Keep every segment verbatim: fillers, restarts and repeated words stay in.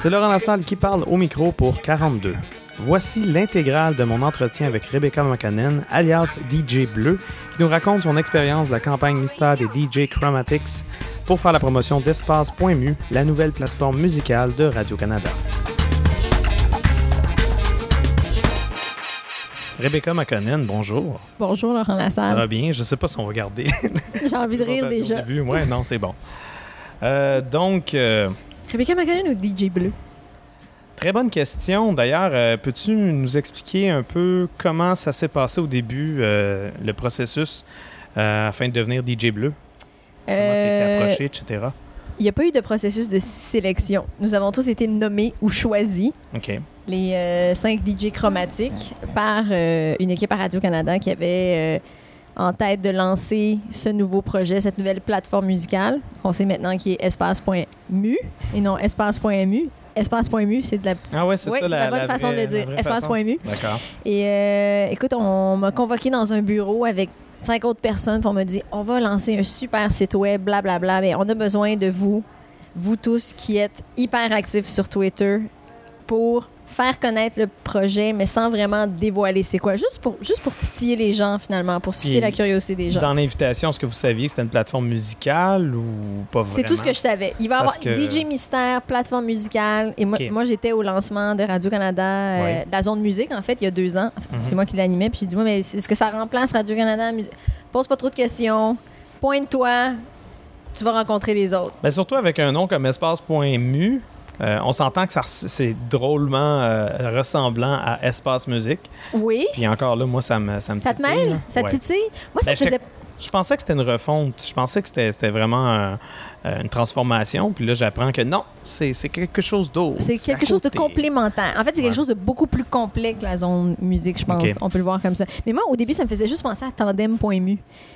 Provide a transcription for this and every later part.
C'est Laurent Lassalle qui parle au micro pour quarante-deux. Voici l'intégrale de mon entretien avec Rebecca McConnell, alias D J Bleu, qui nous raconte son expérience de la campagne mystère des D J Chromatics pour faire la promotion d'espace point mu, la nouvelle plateforme musicale de Radio-Canada. Rebecca McConnell, bonjour. Bonjour Laurent Lassalle. Ça va bien? Je ne sais pas si on va garder. J'ai envie de rire déjà. Oui, non, c'est bon. Euh, donc... Euh... Rebecca McConnell ou D J Bleu? Très bonne question. D'ailleurs, euh, peux-tu nous expliquer un peu comment ça s'est passé au début, euh, le processus, euh, afin de devenir D J Bleu? Comment euh, tu as été approché, et cetera? Il n'y a pas eu de processus de sélection. Nous avons tous été nommés ou choisis, okay. les euh, cinq D J chromatiques, par euh, une équipe à Radio-Canada qui avait euh, en tête de lancer ce nouveau projet, cette nouvelle plateforme musicale, qu'on sait maintenant qui est espace point mu et non espace point m u. espace point m u, c'est de la, ah ouais, c'est ouais, ça, c'est la, la bonne la façon vraie, de le dire. espace point m u. D'accord. Et euh, écoute, on m'a convoqué dans un bureau avec cinq autres personnes pour me dire on va lancer un super site web, blablabla, mais on a besoin de vous, vous tous qui êtes hyper actifs sur Twitter pour faire connaître le projet, mais sans vraiment dévoiler c'est quoi. Juste pour, juste pour titiller les gens, finalement, pour susciter la curiosité des gens. Dans l'invitation, est-ce que vous saviez que c'était une plateforme musicale ou pas vraiment? C'est tout ce que je savais. Il va y avoir que... D J Mystère, plateforme musicale. Et moi, okay. moi j'étais au lancement de Radio-Canada, euh, ouais. de la zone musique, en fait, il y a deux ans. En fait, mm-hmm. C'est moi qui l'animais. Puis j'ai dit, moi, mais est-ce que ça remplace Radio-Canada? Pose pas trop de questions. Pointe-toi. Tu vas rencontrer les autres. Mais surtout avec un nom comme espace point mu, Euh, on s'entend que ça, c'est drôlement euh, ressemblant à Espace Musique. Oui. Puis encore là, moi, ça me ça me Ça titille, te mêle? Là. Ça te ouais. titille? Moi, ça ben, me faisait... Je pensais que c'était une refonte. Je pensais que c'était, c'était vraiment euh, une transformation. Puis là, j'apprends que non, c'est, c'est quelque chose d'autre. C'est quelque chose de complémentaire. En fait, c'est quelque ouais. chose de beaucoup plus complet que la zone musique, je pense. Okay. On peut le voir comme ça. Mais moi, au début, ça me faisait juste penser à tandem point m u.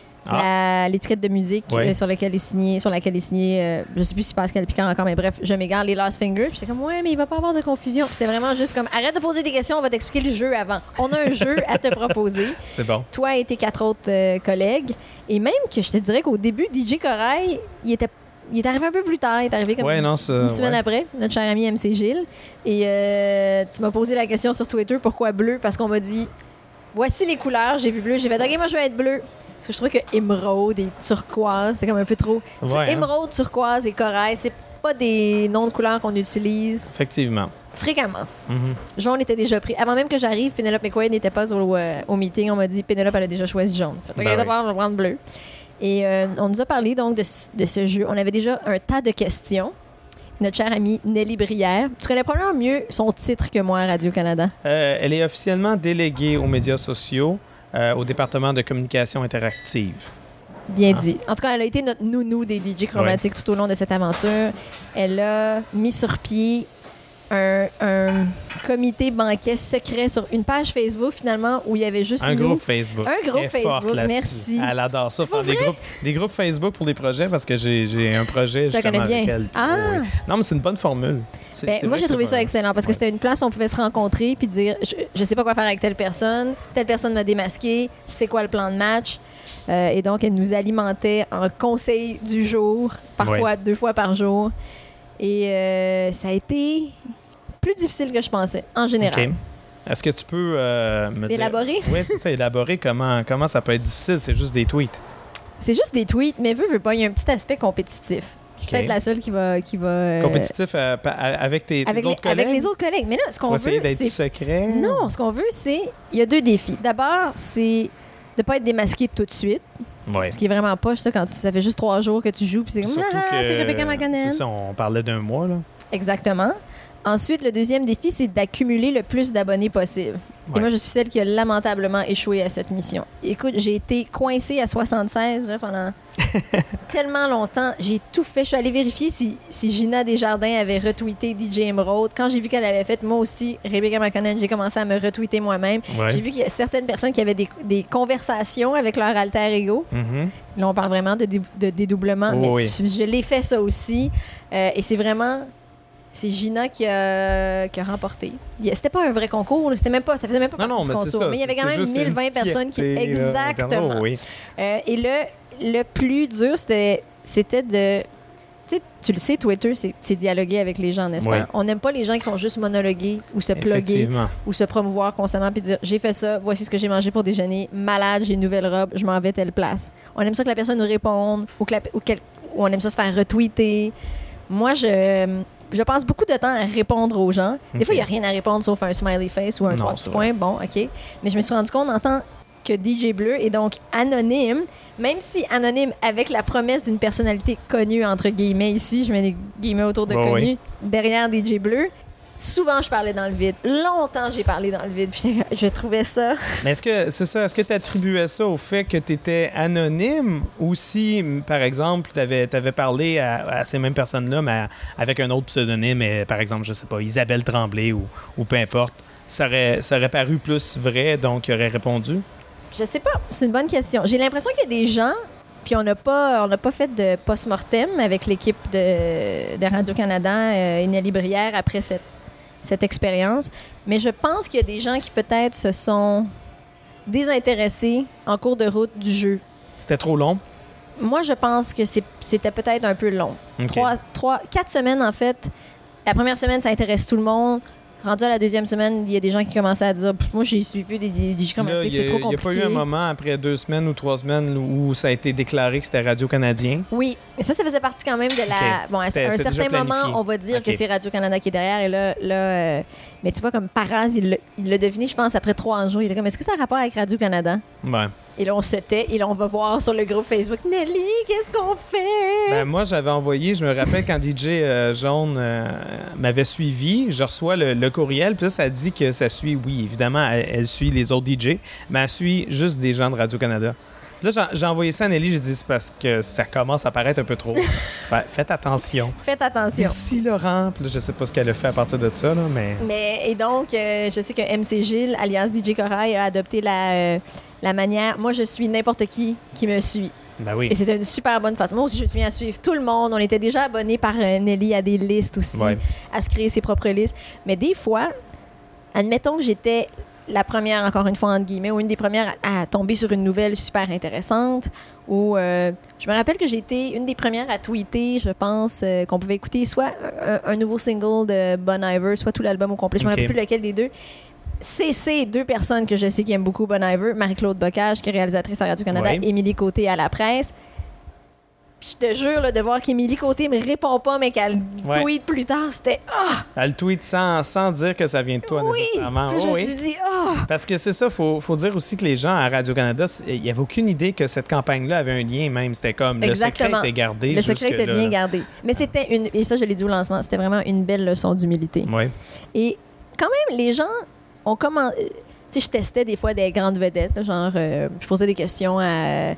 Ah. La, l'étiquette de musique ouais. euh, sur laquelle est signé, sur laquelle est signé, euh, je sais plus si Pascal Picard encore, mais bref, je m'égare, les Lost Fingers. Puis c'est comme, ouais, mais il va pas avoir de confusion. Puis c'est vraiment juste comme, arrête de poser des questions, on va t'expliquer le jeu avant. On a un jeu à te proposer. C'est bon. Toi et tes quatre autres euh, collègues. Et même que je te dirais qu'au début, D J Corail, il était Il est arrivé un peu plus tard. Il est arrivé comme ouais, non, une semaine ouais. après, notre cher ami M C Gilles. Et euh, tu m'as posé la question sur Twitter, pourquoi bleu? Parce qu'on m'a dit, voici les couleurs, j'ai vu bleu. J'ai fait, OK, moi, je vais être bleu. Parce que je trouvais que émeraude et turquoise, c'est comme un peu trop. Ouais, émeraude, hein? Turquoise et corail, c'est pas des noms de couleurs qu'on utilise. Effectivement. Fréquemment. Mm-hmm. Jaune était déjà pris. Avant même que j'arrive, Pénélope McQuaid n'était pas au, euh, au meeting. On m'a dit, Pénélope, elle a déjà choisi jaune. Fait que ben d'abord, oui. on va prendre bleu. Et euh, on nous a parlé donc de, de ce jeu. On avait déjà un tas de questions. Notre chère amie Nelly Brière. Tu connais probablement mieux son titre que moi à Radio-Canada. Euh, elle est officiellement déléguée aux médias sociaux. Euh, au département de communication interactive. Bien ah. dit. En tout cas, elle a été notre nounou des D J chromatiques ouais. tout au long de cette aventure. Elle a mis sur pied un, un comité banquet secret sur une page Facebook, finalement, où il y avait juste un nous. groupe Facebook. Un groupe Facebook, merci. Elle adore ça, faire des groupes, des groupes Facebook pour des projets, parce que j'ai, j'ai un projet ça justement bien. avec elle. Ah. Oui. Non, mais c'est une bonne formule. C'est, ben, c'est moi, j'ai trouvé ça fun. excellent, parce que ouais. c'était une place où on pouvait se rencontrer puis dire, je, je sais pas quoi faire avec telle personne, telle personne m'a démasqué, c'est quoi le plan de match? Euh, et donc, elle nous alimentait en conseils du jour, parfois ouais. deux fois par jour. Et euh, ça a été plus difficile que je pensais, en général. Okay. Est-ce que tu peux euh, me élaborer? dire... Oui, c'est ça, élaborer comment, comment ça peut être difficile. C'est juste des tweets. C'est juste des tweets, mais veux, veux pas, il y a un petit aspect compétitif. Je suis okay. peut-être la seule qui va... Qui va euh... Compétitif euh, avec tes, tes avec autres les, collègues? Avec les autres collègues. Mais là, ce qu'on veut, essayer d'être c'est... secret? Non, ce qu'on veut, c'est... Il y a deux défis. D'abord, c'est de pas être démasqué tout de suite. Ouais. Ce qui est vraiment poche, là, quand tu, ça fait juste trois jours que tu joues, puis c'est comme, ah, c'est Rebecca McConnell. C'est ça, on parlait d'un mois, là. Exactement. Ensuite, le deuxième défi, c'est d'accumuler le plus d'abonnés possible. Ouais. Et moi, je suis celle qui a lamentablement échoué à cette mission. Écoute, j'ai été coincée à soixante-seize là, pendant tellement longtemps. J'ai tout fait. Je suis allée vérifier si, si Gina Desjardins avait retweeté D J Emeraude. Quand j'ai vu qu'elle avait fait, moi aussi, Rebecca McConnell, j'ai commencé à me retweeter moi-même. Ouais. J'ai vu qu'il y a certaines personnes qui avaient des, des conversations avec leur alter ego. Mm-hmm. Là, on parle vraiment de, dé, de dédoublement, oh, mais oui. je, je l'ai fait ça aussi. Euh, et c'est vraiment... C'est Gina qui a, qui a remporté. C'était pas un vrai concours, là. C'était même pas, ça faisait même pas non, partie non, du concours. Ça, mais il y avait quand même mille vingt personnes qui... Exactement. Oh, oui. euh, et le, le plus dur, c'était, c'était de tu sais, tu le sais, Twitter, c'est, c'est dialoguer avec les gens, n'est-ce Ouais. pas? On n'aime pas les gens qui font juste monologuer ou se plugger Effectivement. ou se promouvoir constamment puis dire j'ai fait ça, voici ce que j'ai mangé pour déjeuner, malade, j'ai une nouvelle robe, je m'en vais telle place. On aime ça que la personne nous réponde ou, que la- ou, quel- ou on aime ça se faire retweeter. Moi, je, je passe beaucoup de temps à répondre aux gens. Des Ok. fois, il n'y a rien à répondre sauf un smiley face ou un Non, trois c'est petits points. Bon, OK. Mais je me suis rendu compte en tant que D J Bleu et donc anonyme, même si anonyme avec la promesse d'une personnalité connue, entre guillemets, ici, je mets des guillemets autour de Bon, connu, oui. derrière D J Bleu, souvent je parlais dans le vide. Longtemps j'ai parlé dans le vide. Puis je trouvais ça. Mais est-ce que c'est ça? Est-ce que tu attribuais ça au fait que tu étais anonyme ou si, m- par exemple, tu avais parlé à, à ces mêmes personnes-là, mais à- avec un autre pseudonyme, et, par exemple, je sais pas, Isabelle Tremblay ou, ou peu importe, ça aurait, ça aurait paru plus vrai, donc il aurait répondu? Je sais pas, c'est une bonne question. J'ai l'impression qu'il y a des gens, puis on n'a pas, on n'a pas fait de post-mortem avec l'équipe de, de Radio-Canada euh, et Nelly Brière après cette, cette expérience, mais je pense qu'il y a des gens qui peut-être se sont désintéressés en cours de route du jeu. C'était trop long? Moi, je pense que c'est- c'était peut-être un peu long. OK. Trois, trois, quatre semaines, en fait. La première semaine, ça intéresse tout le monde. Rendu à la deuxième semaine, il y a des gens qui commençaient à dire Pff, moi, je suis plus des D J Là, chromatiques, il y a- c'est trop Il n'y a compliqué. pas eu un moment après deux semaines ou trois semaines où ça a été déclaré que c'était Radio-Canadien? Oui, mais ça, ça faisait partie quand même de la. OK. Bon, à C'était- un c'était certain déjà moment, planifié. on va dire OK. que c'est Radio-Canada qui est derrière. Et là, là euh, mais tu vois, comme Paraz, il l'a- il l'a deviné, je pense, après trois jours. Il était comme est-ce que ça a rapport avec Radio-Canada? Ouais. Et là, on se tait et là, on va voir sur le groupe Facebook Nelly, qu'est-ce qu'on fait? Ben, moi, j'avais envoyé, je me rappelle quand D J euh, Jaune euh, m'avait suivi, je reçois le, le courriel, puis là, ça dit que ça suit, oui, évidemment, elle, elle suit les autres D J, mais elle suit juste des gens de Radio-Canada. Puis là, j'ai, j'ai envoyé ça à Nelly, j'ai dit, c'est parce que ça commence à paraître un peu trop. Fa- faites attention. Faites attention. Merci, Laurent. Puis là, je sais pas ce qu'elle a fait à partir de ça, là, mais... Mais, et donc, euh, je sais que M C Gilles, alias D J Corail, a adopté la, euh, la manière moi, je suis n'importe qui qui me suit. Ben oui. Et c'était une super bonne façon. Moi aussi, je me suis mis à suivre tout le monde. On était déjà abonnés par euh, Nelly à des listes aussi, Ouais. à se créer ses propres listes. Mais des fois, admettons que j'étais la première, encore une fois, entre guillemets, ou une des premières à, à tomber sur une nouvelle super intéressante. Ou euh, je me rappelle que j'ai été une des premières à tweeter, je pense, euh, qu'on pouvait écouter soit un, un nouveau single de Bon Iver, soit tout l'album au complet. Je me Ok. rappelle plus lequel des deux. C'est ces deux personnes que je sais qui aiment beaucoup Bon Iver, Marie-Claude Bocage, qui est réalisatrice à Radio-Canada, Ouais. Émilie Côté à la presse. Puis je te jure là, de voir qu'Émilie Côté me répond pas, mais qu'elle Ouais. tweet plus tard, c'était ah Elle tweet sans, sans dire que ça vient de toi, oui! nécessairement. Puis je Oh, me oui. suis dit ah Parce que c'est ça, faut, faut dire aussi que les gens à Radio-Canada, c'est- il n'y avait aucune idée que cette campagne-là avait un lien même. C'était comme Exactement. le secret était gardé. le secret était jusque-là. bien gardé. Mais c'était une, et ça je l'ai dit au lancement, c'était vraiment une belle leçon d'humilité. Oui. Et quand même, les gens ont comment. Tu sais, je testais des fois des grandes vedettes, là, genre, euh, je posais des questions à.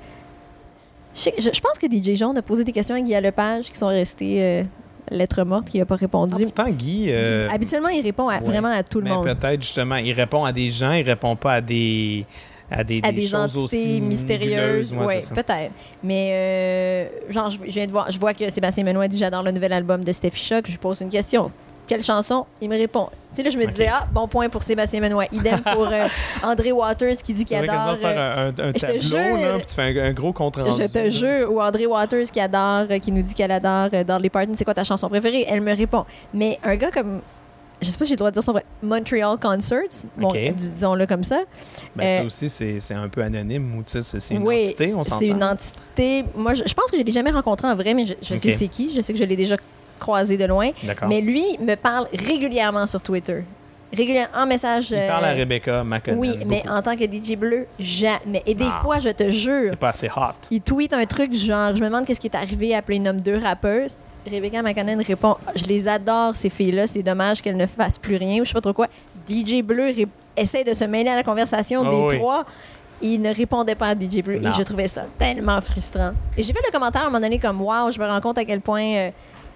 Je, sais- je- je pense que D J Jaune a posé des questions à Guy Lepage qui sont restées euh, lettres mortes, qui n'a pas répondu. Pourtant, Guy. euh, Habituellement, il répond à, ouais. vraiment à tout le mais monde. peut-être justement, il répond à des gens, il répond pas à des. À des, À des des choses entités aussi mystérieuses, nébuleuses. Ouais, ouais, c'est ça. peut-être. Mais euh, genre, je, je viens de voir, je vois que Sébastien Benoît dit j'adore le nouvel album de Steffi Choc. Je lui pose une question. Quelle chanson? Il me répond. Tu sais, là, je me Ok. disais, ah, bon point pour Sébastien Benoît. Idem pour euh, André Waters qui dit qu'il Tu devrais adore. quasiment faire euh, un, un- un je te tableau, jure. là, puis tu fais un, un gros compte rendu. Je te jure, ou André Waters qui adore, euh, qui nous dit qu'elle adore euh, Dudley Parton, c'est quoi ta chanson préférée? Elle me répond. Mais un gars comme, je sais pas si j'ai le droit de dire son vrai, Montreal Concerts, bon, Ok. dis- disons-le comme ça. Ben, ça Euh, aussi, c'est c'est un peu anonyme ou tu sais, c'est c'est une Oui, entité, on s'entend. c'est une entité. Moi, je, je pense que je l'ai jamais rencontré en vrai, mais je, je sais Ok. c'est qui. Je sais que je l'ai déjà croisé de loin. D'accord. Mais lui me parle régulièrement sur Twitter. Régulièrement, en message. Il euh, parle à Rebecca McConnell. Oui, mais beaucoup. en tant que D J Bleu, jamais. Et des Ah. fois, je te jure, C'est pas assez hot. il tweet un truc genre, je me demande qu'est-ce qui est arrivé à plein nomme deux rappeuses. Rebecca McConnell répond, je les adore ces filles-là, c'est dommage qu'elles ne fassent plus rien ou je sais pas trop quoi. D J Bleu ré- essaie de se mêler à la conversation Oh des oui. trois. Il ne répondait pas à D J Bleu Non. et je trouvais ça tellement frustrant. Et j'ai fait le commentaire à un moment donné comme, wow, je me rends compte à quel point euh,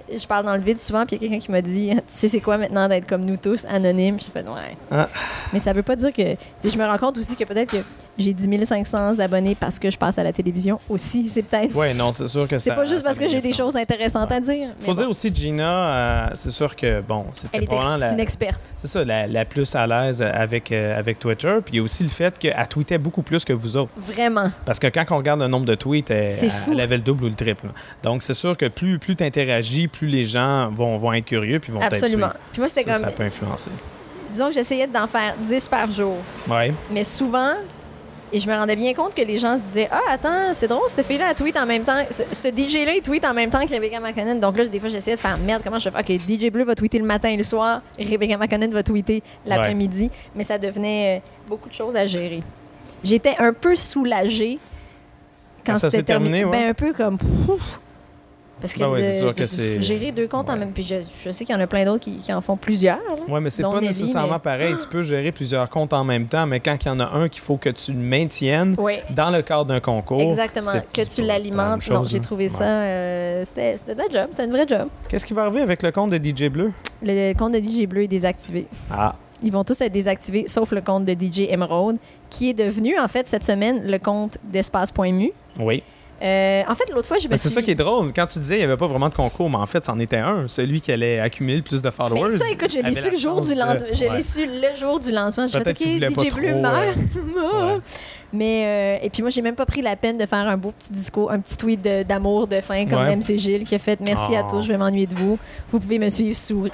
je parle dans le vide souvent, puis il y a quelqu'un qui m'a dit « Tu sais c'est quoi maintenant d'être comme nous tous, anonyme? » J'ai fait « Ouais. Ah. » Mais ça veut pas dire que... Je me rends compte aussi que peut-être que j'ai dix mille cinq cents abonnés parce que je passe à la télévision aussi. C'est peut-être... Oui, non, c'est sûr que c'est ça... pas juste parce que j'ai des choses intéressantes ouais. à dire. Il faut dire bon. aussi, Gina, euh, c'est sûr que, bon, c'était Elle est probablement... ex- la, une experte. C'est ça, la, la plus à l'aise avec, euh, avec Twitter. Puis il y a aussi le fait qu'elle tweetait beaucoup plus que vous autres. Vraiment. Parce que quand on regarde le nombre de tweets, elle, c'est fou. elle avait le double ou le triple. Donc, c'est sûr que plus, plus tu interagis, plus les gens vont, vont être curieux puis vont Absolument. peut-être suivre. Puis moi, c'était ça, comme... Ça peut influencer. Disons que j'essayais d'en faire dix par jour. Oui. Mais souvent... Et je me rendais bien compte que les gens se disaient « Ah, attends, c'est drôle, cette fille-là, elle tweet en même temps. Ce, ce D J-là, il tweet en même temps que Rebecca McConnell. » Donc là, des fois, j'essayais de faire « Merde, comment je fais? OK, D J Bleu va tweeter le matin et le soir. Rebecca McConnell va tweeter l'après-midi. Ouais. » Mais ça devenait euh, beaucoup de choses à gérer. J'étais un peu soulagée quand, quand ça c'était terminé. terminé ouais. Ben, un peu comme... Pouf, parce que ben ouais, de, c'est sûr de, que c'est... gérer deux comptes ouais. en même... Puis je, je sais qu'il y en a plein d'autres qui, qui en font plusieurs. Oui, mais c'est pas Nelly, nécessairement mais... pareil. Tu peux gérer plusieurs comptes en même temps, mais quand il y en a un qu'il faut que tu le maintiennes oui. dans le cadre d'un concours... Exactement, que tu l'alimentes. Non, j'ai trouvé ouais. ça... Euh, c'était, c'était de la job, c'est un vrai job. Qu'est-ce qui va arriver avec le compte de D J Bleu? Le compte de D J Bleu est désactivé. Ah. Ils vont tous être désactivés, sauf le compte de D J Emerald, qui est devenu, en fait, cette semaine, le compte d'espace point m u. Oui. Euh, en fait, l'autre fois, je me ben, suis... C'est ça qui est drôle. Quand tu disais qu'il n'y avait pas vraiment de concours, mais en fait, c'en était un. Celui qui allait accumuler le plus de followers. Mais ça, écoute, je l'ai su le jour du lancement. Je ouais. l'ai su le jour du lancement. Je Peut-être fait, OK, D J Bleu meurt. Euh... ouais. Mais, euh, et puis moi, j'ai même pas pris la peine de faire un beau petit discours, un petit tweet de, d'amour, de fin, comme ouais. M C Gilles, qui a fait « Merci oh. à tous, je vais m'ennuyer de vous. Vous pouvez me suivre sous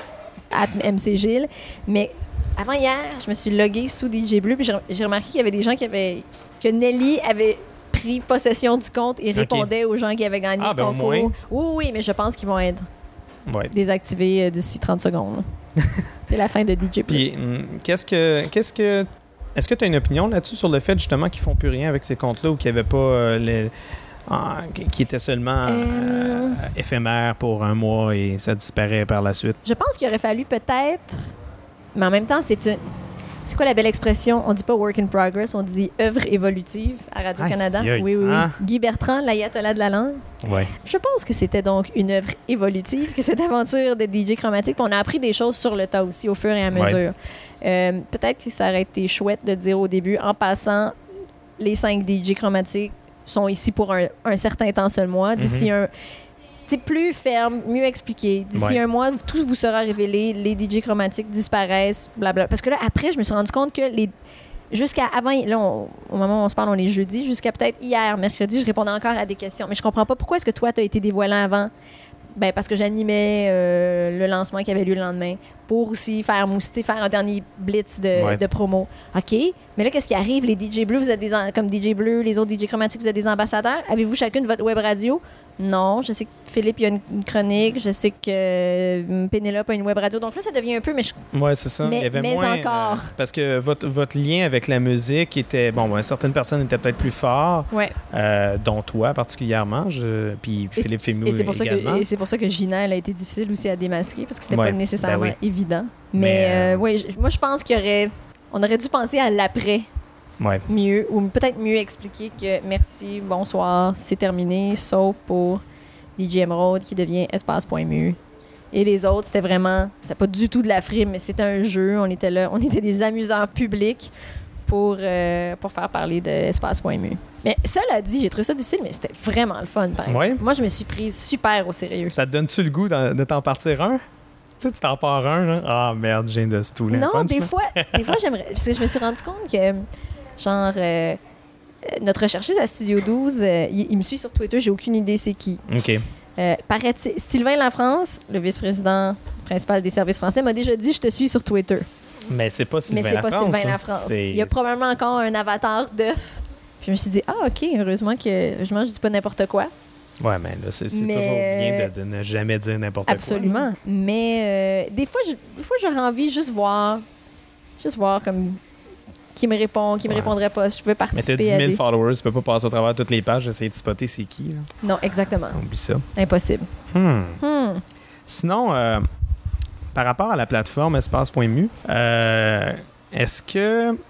M C Gilles. » Mais avant hier, je me suis loguée sous D J Bleu, puis j'ai, j'ai remarqué qu'il y avait des gens qui avaient... que Nelly avait... pris possession du compte et répondait okay. aux gens qui avaient gagné ah, le ben concours. Au moins. Oui, oui, mais je pense qu'ils vont être ouais. désactivés d'ici trente secondes. C'est la fin de D J Bleu. Puis, qu'est-ce que... Qu'est-ce que... Est-ce que tu as une opinion là-dessus sur le fait, justement, qu'ils font plus rien avec ces comptes-là ou qu'il n'y avait pas... Euh, les... Ah, qui était seulement euh... Euh, éphémère pour un mois et ça disparaît par la suite? Je pense qu'il aurait fallu peut-être... Mais en même temps, c'est une... C'est quoi la belle expression? On dit pas work in progress, on dit œuvre évolutive à Radio-Canada. Aïe, aïe. Oui, oui, oui. Ah. Guy Bertrand, l'ayatollah de la langue. Ouais. Je pense que c'était donc une œuvre évolutive, que cette aventure de D J Chromatique. Puis on a appris des choses sur le tas aussi, au fur et à mesure. Ouais. Euh, peut-être que ça aurait été chouette de dire au début, en passant, les cinq D J Chromatiques sont ici pour un, un certain temps seulement. D'ici mm-hmm. un... C'est plus ferme, mieux expliqué. D'ici ouais. un mois, tout vous sera révélé, les D J chromatiques disparaissent, blabla. Parce que là, après, je me suis rendu compte que les jusqu'à avant, là, on, au moment où on se parle, on est jeudi, jusqu'à peut-être hier, mercredi, je répondais encore à des questions. Mais je comprends pas pourquoi est-ce que toi, tu as été dévoilant avant. Ben parce que j'animais euh, le lancement qui avait lieu le lendemain pour aussi faire mousser, faire un dernier blitz de, ouais. de promo. OK, mais là, qu'est-ce qui arrive? Les D J Bleu, vous êtes des... Comme D J Bleu, les autres D J chromatiques, vous êtes des ambassadeurs. Avez-vous chacune votre web radio? Non, je sais que Philippe, il y a une chronique. Je sais que euh, Pénélope a une web radio. Donc là, ça devient un peu... Mais je... Oui, c'est ça. Mais, il y avait mais moins, encore. Euh, parce que votre, votre lien avec la musique était... Bon, ben, certaines personnes étaient peut-être plus forts, ouais. euh, dont toi particulièrement, je, puis, puis Philippe Fémou également. Que, et c'est pour ça que Gina, elle a été difficile aussi à démasquer, parce que c'était ouais, pas nécessairement ben oui. évident. Mais, mais euh... euh, oui, moi, je pense qu'il y aurait... On aurait dû penser à l'après. Ouais. Mieux, ou peut-être mieux expliquer que merci, bonsoir, c'est terminé, sauf pour... D J Emerald qui devient espace point m u. Et les autres, c'était vraiment... C'était pas du tout de la frime, mais c'était un jeu. On était là. On était des amuseurs publics pour, euh, pour faire parler de espace point m u. Mais cela dit, j'ai trouvé ça difficile, mais c'était vraiment le fun, par exemple. Ouais. Moi, je me suis prise super au sérieux. Ça te donne-tu le goût de t'en partir un? Tu sais, tu t'en pars un, là. Ah, merde, je viens de se touler. Non, des fois, des fois, j'aimerais... Parce que je me suis rendu compte que, genre... Euh, notre recherchiste à Studio douze, euh, il, il me suit sur Twitter, j'ai aucune idée c'est qui. OK. Euh, paraît-il, Sylvain Lafrance, le vice-président principal des services français, m'a déjà dit « Je te suis sur Twitter ». Mais c'est pas Sylvain Mais c'est Lafrance. pas Sylvain Lafrance. C'est... Il y a probablement encore un avatar d'œuf. Puis je me suis dit « Ah, OK, heureusement que je ne dis pas n'importe quoi ». Ouais, mais là, c'est, c'est mais toujours bien de, de ne jamais dire n'importe absolument. quoi. Absolument. Mais euh, des fois, je, des fois, j'aurais envie juste voir, juste voir comme... qui me répond, qui me ouais. répondrait pas. Je veux participer. Mais t'as dix mille des... followers, tu peux pas passer au travers de toutes les pages, essayer de spotter c'est qui. Là. Non, exactement. Oublie ça. Impossible. Hmm. Hmm. Sinon, euh, par rapport à la plateforme espace point m u, euh, est-ce que...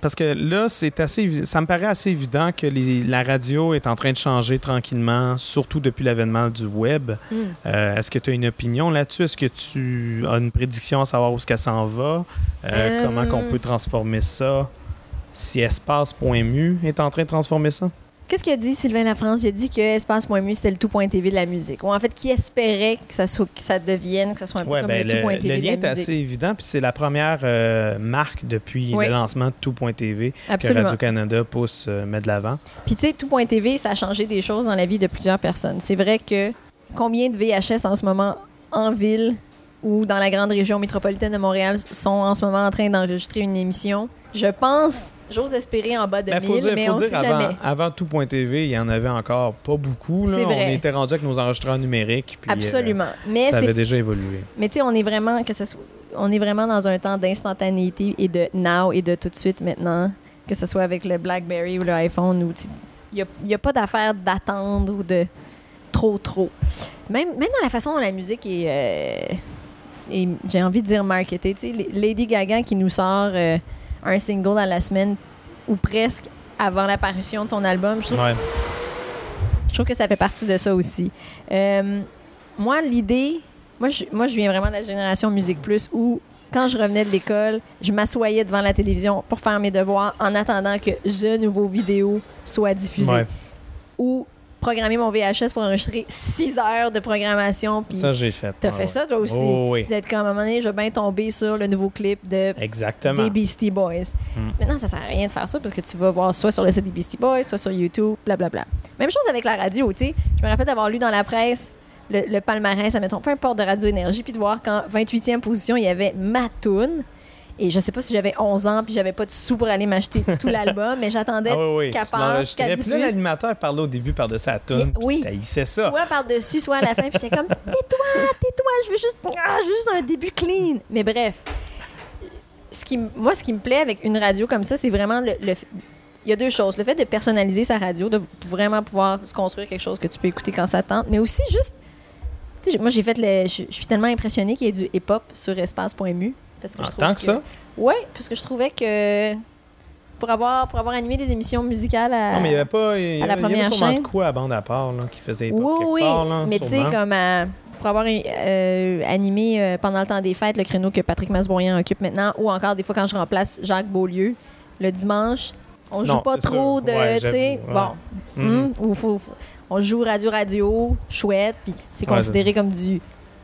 parce que là, c'est assez, ça me paraît assez évident que les, la radio est en train de changer tranquillement, surtout depuis l'avènement du web. Mm. Euh, est-ce que tu as une opinion là-dessus? Est-ce que tu as une prédiction à savoir où est-ce qu'elle s'en va? Euh, euh... Comment qu'on peut transformer ça? Si espace point m u est en train de transformer ça? Qu'est-ce qu'a dit Sylvain Lafrance? Il a dit que espace point m u c'était le tout.tv de la musique. Ou en fait, qui espérait que ça, soit, que ça devienne, que ça soit un peu ouais, comme ben le tout.tv de la musique. Le lien est assez évident, puis c'est la première euh, marque depuis oui. le lancement de tout.tv que Radio-Canada pousse, euh, met de l'avant. Puis tu sais, tout.tv, ça a changé des choses dans la vie de plusieurs personnes. C'est vrai que combien de V H S en ce moment en ville ou dans la grande région métropolitaine de Montréal sont en ce moment en train d'enregistrer une émission? Je pense, j'ose espérer en bas de ben, mille, dire, mais on ne sait avant, jamais. Avant tout.tv, il y en avait encore pas beaucoup. Là. C'est vrai. On était rendu avec nos enregistreurs numériques. Puis, absolument. Euh, mais ça c'est... avait déjà évolué. Mais tu sais, on est vraiment que ce soit... on est vraiment dans un temps d'instantanéité et de now et de tout de suite maintenant, que ce soit avec le BlackBerry ou le iPhone. Ou il n'y a, a pas d'affaire d'attendre ou de trop, trop. Même, même dans la façon dont la musique est, euh, est j'ai envie de dire marketée. Tu sais, Lady Gaga qui nous sort... Euh, un single dans la semaine ou presque avant l'apparition de son album. Je trouve, ouais. je trouve que ça fait partie de ça aussi. Euh, moi, l'idée... Moi je, moi, je viens vraiment de la génération Musique Plus où, quand je revenais de l'école, je m'assoyais devant la télévision pour faire mes devoirs en attendant que The Nouveau Vidéo soit diffusé. Ouais. Ou programmer mon V H S pour enregistrer six heures de programmation. Pis ça, j'ai fait. T'as ah, fait ouais. ça, toi aussi? Oh, oui. D'être comme à un moment donné, je vais bien tomber sur le nouveau clip de Exactement. des Beastie Boys. Mm. Maintenant, ça sert à rien de faire ça parce que tu vas voir soit sur le site des Beastie Boys, soit sur YouTube, blablabla. Même chose avec la radio, tu sais. Je me rappelle d'avoir lu dans la presse le, le palmarès, admettons, peu importe de Radio Énergie, puis de voir qu'en vingt-huitième position, il y avait ma toune. Et je sais pas si j'avais onze ans puis j'avais pas de sous pour aller m'acheter tout l'album, mais j'attendais ah oui, oui. qu'elle passe, qu'elle diffuse. Puis là, l'animateur parlait au début par-dessus la toune, puis oui. t'haïssais ça. Soit par-dessus, soit à la fin, puis j'étais comme « Tais-toi, tais-toi, je veux juste, ah, juste un début clean. » Mais bref, ce qui, moi, ce qui me plaît avec une radio comme ça, c'est vraiment le... le il y a deux choses. Le fait de personnaliser sa radio, de vraiment pouvoir se construire quelque chose que tu peux écouter quand ça tente, mais aussi juste... Tu sais, moi, j'ai fait le... Je, je suis tellement impressionnée qu'il y ait du hip-hop sur espace point m u. Parce que en je tant que, que ça? Oui, parce que je trouvais que pour avoir, pour avoir animé des émissions musicales à, non, mais il n'y avait pas, il y à la avait, première il y avait sûrement chaîne. De quoi à bande à part là, qui faisait hip-hop oui, quelque oui, part. Là, mais tu sais, comme à, pour avoir euh, animé euh, pendant le temps des fêtes le créneau que Patrick Masbourian occupe maintenant, ou encore des fois quand je remplace Jacques Beaulieu le dimanche, on ne joue pas trop sûr. de, ouais, tu sais, ouais. bon, mm-hmm. hum, ou faut, faut, on joue radio-radio, chouette, puis c'est considéré ouais, c'est comme du,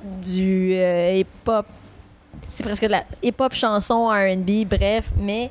du euh, hip-hop. C'est presque de la hip-hop, chanson, R and B, bref, mais...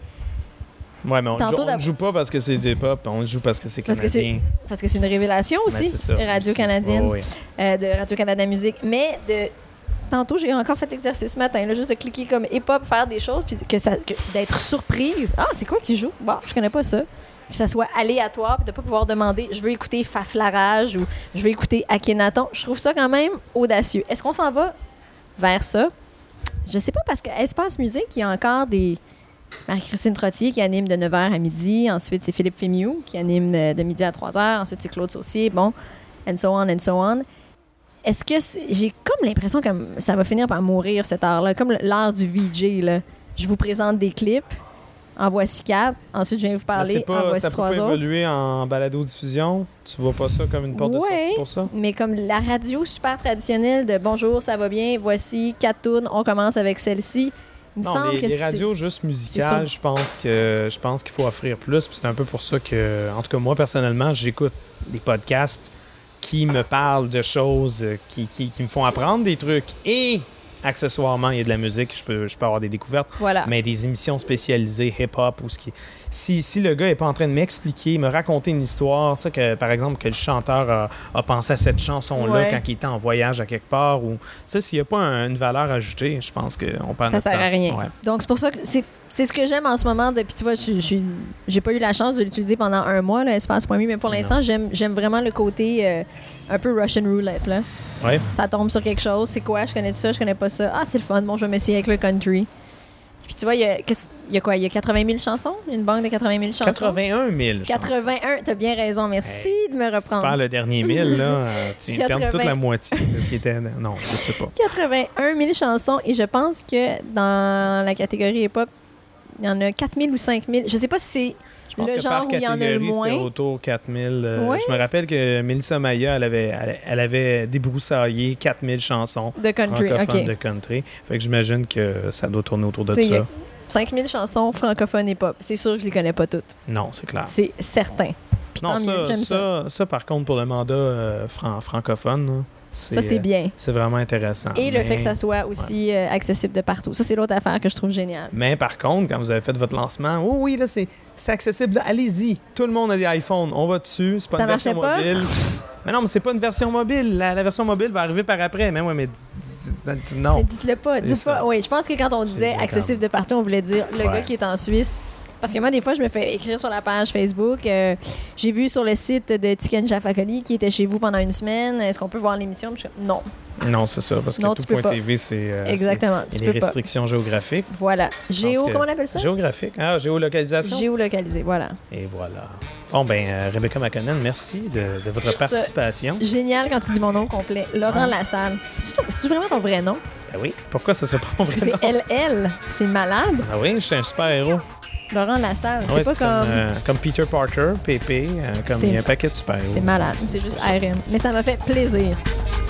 Ouais, mais on ne joue pas parce que c'est du hip-hop, on joue parce que c'est parce canadien. Que c'est, parce que c'est une révélation aussi, ben, Radio-Canadienne, oh, oui. euh, de Radio-Canada Musique. Mais de... Tantôt, j'ai encore fait l'exercice ce matin, là, juste de cliquer comme hip-hop, faire des choses, puis que ça, que, d'être surprise. Ah, c'est quoi qui joue? Bon, je connais pas ça. Que ça soit aléatoire, puis de pas pouvoir demander « je veux écouter Faflarage » ou « je veux écouter Akhenaton ». Je trouve ça quand même audacieux. Est-ce qu'on s'en va vers ça? Je sais pas, parce qu'à Espace Musique, il y a encore des... Marie-Christine Trottier qui anime de neuf heures à midi. Ensuite, c'est Philippe Fémiou qui anime de midi à trois heures. Ensuite, c'est Claude Saucier. Bon, and so on, and so on. Est-ce que... C'est... J'ai comme l'impression que ça va finir par mourir, cette heure-là. Comme l'heure du V J, là. Je vous présente des clips. En voici quatre. Ensuite, je viens vous parler. Pas, en voici ça trois peut autres. évoluer en balado-diffusion. Tu vois pas ça comme une porte ouais, de sortie pour ça? Mais comme la radio super traditionnelle de « Bonjour, ça va bien, voici quatre tunes, on commence avec celle-ci ». Il me non, semble les, que les c'est... radios juste musicales, je pense que je pense qu'il faut offrir plus. Puis c'est un peu pour ça que, en tout cas, moi, personnellement, j'écoute des podcasts qui me parlent de choses qui, qui, qui me font apprendre des trucs. Et accessoirement, il y a de la musique, je peux, je peux avoir des découvertes. Voilà. Mais des émissions spécialisées hip-hop ou ce qui... Si, si le gars n'est pas en train de m'expliquer, me raconter une histoire, tu sais, que, par exemple, que le chanteur a, a pensé à cette chanson-là ouais. quand il était en voyage à quelque part, ou tu sais, s'il n'y a pas un, une valeur ajoutée, je pense qu'on perd ça notre temps. Ça sert à rien. Ouais. Donc, c'est pour ça que c'est, c'est ce que j'aime en ce moment. Depuis, tu vois, je, je, j'ai pas eu la chance de l'utiliser pendant un mois, là, espace point m u, mais pour l'instant, j'aime, j'aime vraiment le côté euh, un peu Russian roulette, là. Ouais. Ça tombe sur quelque chose, c'est quoi? Je connais ça, je connais pas ça. Ah, c'est le fun, bon, je vais m'essayer avec le country. Puis tu vois, il y a, il y a quoi? Il y a quatre-vingt mille chansons? Une banque de quatre-vingt mille chansons? quatre-vingt-un mille quatre-vingt-un, t'as bien raison, merci hey, de me reprendre. Si tu perds le dernier mille, là, tu quatre-vingts... perds toute la moitié de ce qui était... Non, je sais pas. quatre-vingt-un mille chansons, et je pense que dans la catégorie hip-hop, Il y en a quatre mille ou cinq mille. Je sais pas si c'est Je pense le que genre par où il y en a le catégorie, c'était moins. autour quatre mille. Euh, Ouais. Je me rappelle que Mélissa Maya, elle avait, elle, elle avait débroussaillé quatre mille chansons De country, francophones OK. de country. Fait que j'imagine que ça doit tourner autour de T'sais, il y a ça. cinq mille chansons francophones et pop. C'est sûr que je les connais pas toutes. Non, c'est clair. C'est certain. Puis Non, tant mieux, ça, j'aime ça. ça, ça, par contre, pour le mandat euh, fran- francophone, là, Ça, c'est euh, bien. c'est vraiment intéressant. Et le Mais- fait que ça soit aussi euh, accessible de partout. Ça, c'est l'autre affaire que je trouve géniale. Mais par contre, quand vous avez fait votre lancement, oh oui, là, c'est, c'est accessible. Là, allez-y. Tout le monde a des iPhones. On va dessus. C'est pas Ça une version marchait pas? mobile. Mais non, mais c'est pas une version mobile. La, la version mobile va arriver par après. Mais ouais, mais d- d- d- non. Mais dites-le pas. C'est Dites ça. pas. Oui, je pense que quand on disait C'est accessible de partout, on voulait dire le Ouais. gars qui est en Suisse. Parce que moi, des fois, je me fais écrire sur la page Facebook. euh, j'ai vu sur le site de Tiken Jafakoli qui était chez vous pendant une semaine. Est-ce qu'on peut voir l'émission? Puis je fais, non, Non, c'est ça. Parce que Non, tu peux tout point T V, c'est. euh, exactement. c'est- Tu Il y a peux des pas. restrictions géographiques. Voilà. Géo, que- comment on appelle ça? Géographiques. Ah, géolocalisation. Géolocalisé, voilà. Et voilà. Bon, ben, euh, Rebecca McConnell, merci de, de votre trouve ça- participation. Génial quand tu dis mon nom complet. Laurent Ouais. Lassalle. C'est-tu ton- C'est-tu vraiment ton vrai nom? Ben oui. Pourquoi ça serait pas mon Parce que vrai c'est nom? L L. C'est malade. Ah oui, je suis un super-héros. Laurent Lassalle. Ouais, C'est pas comme... euh, comme Peter Parker, P P, euh, comme C'est- il y a un paquet de super-héros. C'est malade. C'est juste R M. Mais ça m'a fait plaisir.